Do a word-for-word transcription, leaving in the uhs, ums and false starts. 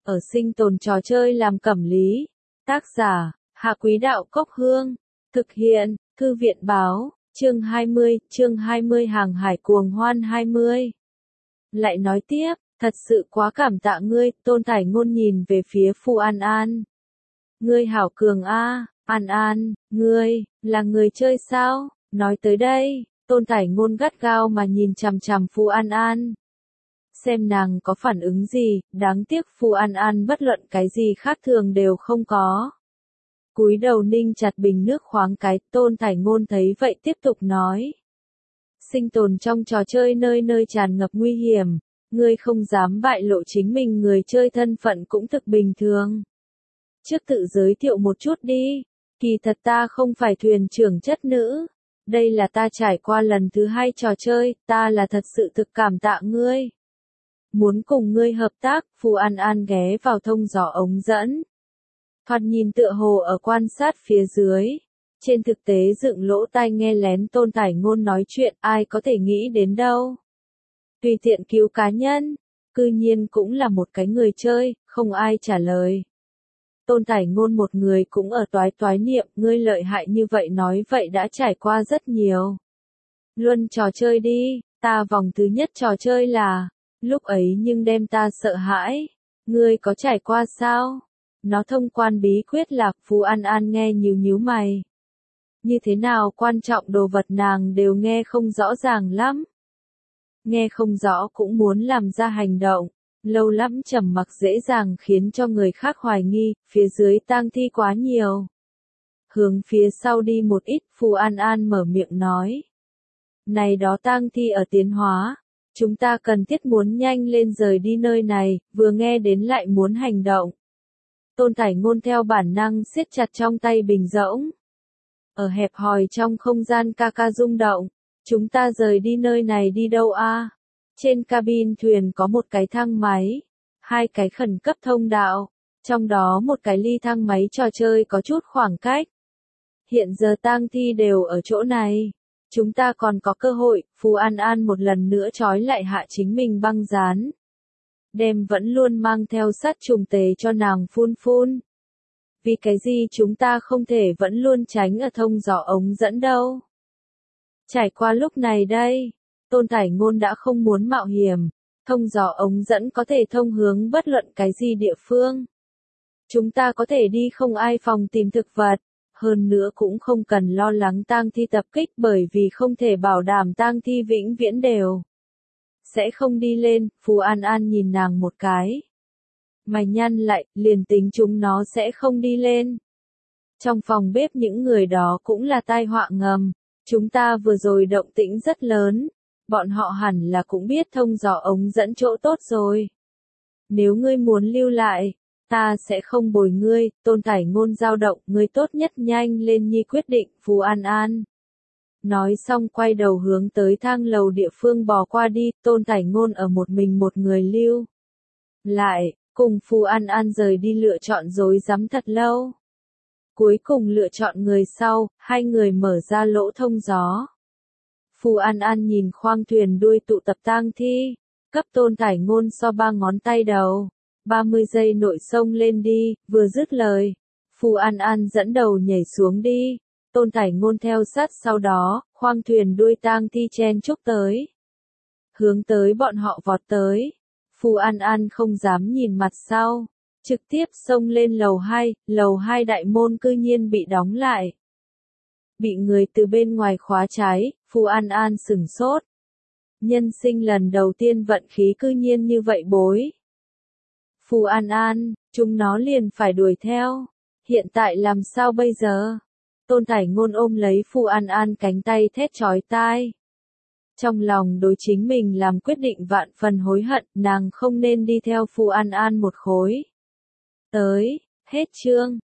ở sinh tồn trò chơi làm cẩm lý. Tác giả, Hạ Quý Đạo Cốc Hương. Thực hiện, Thư viện Báo, chương hai mươi, chương hai mươi Hàng hải cuồng hoan hai mươi. Lại nói tiếp, thật sự quá cảm tạ ngươi, Tôn Thải Ngôn nhìn về phía Phù An An. Ngươi hảo cường a, An An, ngươi, là người chơi sao? Nói tới đây, Tôn Thải Ngôn gắt gao mà nhìn chằm chằm Phù An An. Xem nàng có phản ứng gì, đáng tiếc Phù An An bất luận cái gì khác thường đều không có. Cúi đầu ninh chặt bình nước khoáng cái, Tôn Thải Ngôn thấy vậy tiếp tục nói. Sinh tồn trong trò chơi nơi nơi tràn ngập nguy hiểm, ngươi không dám bại lộ chính mình người chơi thân phận cũng thực bình thường. Trước tự giới thiệu một chút đi, kỳ thật ta không phải thuyền trưởng chất nữ. Đây là ta trải qua lần thứ hai trò chơi, ta là thật sự thực cảm tạ ngươi. Muốn cùng ngươi hợp tác, Phù An An ghé vào thông gió ống dẫn. Thoạt nhìn tựa hồ ở quan sát phía dưới. Trên thực tế dựng lỗ tai nghe lén Tôn Thải Ngôn nói chuyện, ai có thể nghĩ đến đâu. Tùy tiện cứu cá nhân, cư nhiên cũng là một cái người chơi, không ai trả lời. Tôn Thải Ngôn một người cũng ở toái toái niệm, ngươi lợi hại như vậy nói vậy đã trải qua rất nhiều. Luân trò chơi đi, ta vòng thứ nhất trò chơi là, lúc ấy nhưng đem ta sợ hãi. Ngươi có trải qua sao? Nó thông quan bí quyết lạc. Phù An An nghe nhíu nhíu mày. Như thế nào quan trọng đồ vật nàng đều nghe không rõ ràng lắm. Nghe không rõ cũng muốn làm ra hành động. Lâu lắm trầm mặc dễ dàng khiến cho người khác hoài nghi, phía dưới tang thi quá nhiều. Hướng phía sau đi một ít, Phù An An mở miệng nói. Này đó tang thi ở tiến hóa, chúng ta cần thiết muốn nhanh lên rời đi nơi này, vừa nghe đến lại muốn hành động. Tôn Thải Ngôn theo bản năng siết chặt trong tay bình rỗng. Ở hẹp hòi trong không gian ca ca rung động, chúng ta rời đi nơi này đi đâu a? Trên cabin thuyền có một cái thang máy, hai cái khẩn cấp thông đạo, trong đó một cái ly thang máy trò chơi có chút khoảng cách. Hiện giờ tang thi đều ở chỗ này, chúng ta còn có cơ hội. Phù An An một lần nữa trói lại hạ chính mình băng dán. Đem vẫn luôn mang theo sát trùng tề cho nàng phun phun. Vì cái gì chúng ta không thể vẫn luôn tránh ở thông gió ống dẫn đâu? Trải qua lúc này đây, Tôn Thải Ngôn đã không muốn mạo hiểm, thông gió ống dẫn có thể thông hướng bất luận cái gì địa phương. Chúng ta có thể đi không ai phòng tìm thực vật, hơn nữa cũng không cần lo lắng tang thi tập kích bởi vì không thể bảo đảm tang thi vĩnh viễn đều. Sẽ không đi lên, Phù An An nhìn nàng một cái. Mày nhăn lại, liền tính chúng nó sẽ không đi lên. Trong phòng bếp những người đó cũng là tai họa ngầm, chúng ta vừa rồi động tĩnh rất lớn. Bọn họ hẳn là cũng biết thông gió ống dẫn chỗ tốt rồi. Nếu ngươi muốn lưu lại, ta sẽ không bồi ngươi. Tôn Thải Ngôn dao động, ngươi tốt nhất nhanh lên nhi quyết định. Phù An An nói xong quay đầu hướng tới thang lầu địa phương bò qua đi. Tôn Thải Ngôn ở một mình một người lưu lại, cùng Phù An An rời đi lựa chọn rối rắm thật lâu. Cuối cùng lựa chọn người sau, hai người mở ra lỗ thông gió. Phù An An nhìn khoang thuyền đuôi tụ tập tang thi, cấp Tôn Thải Ngôn so ba ngón tay đầu, ba mươi giây nội xông lên đi. Vừa dứt lời, Phù An An dẫn đầu nhảy xuống đi, Tôn Thải Ngôn theo sát sau đó, khoang thuyền đuôi tang thi chen chúc tới. Hướng tới bọn họ vọt tới, Phù An An không dám nhìn mặt sau, trực tiếp xông lên lầu hai, lầu hai đại môn cư nhiên bị đóng lại. Bị người từ bên ngoài khóa trái, Phù An An sửng sốt. Nhân sinh lần đầu tiên vận khí cư nhiên như vậy bối. Phù An An, chúng nó liền phải đuổi theo. Hiện tại làm sao bây giờ? Tôn Thải Ngôn ôm lấy Phù An An cánh tay thét chói tai. Trong lòng đối chính mình làm quyết định vạn phần hối hận, nàng không nên đi theo Phù An An một khối. Tới, hết chương.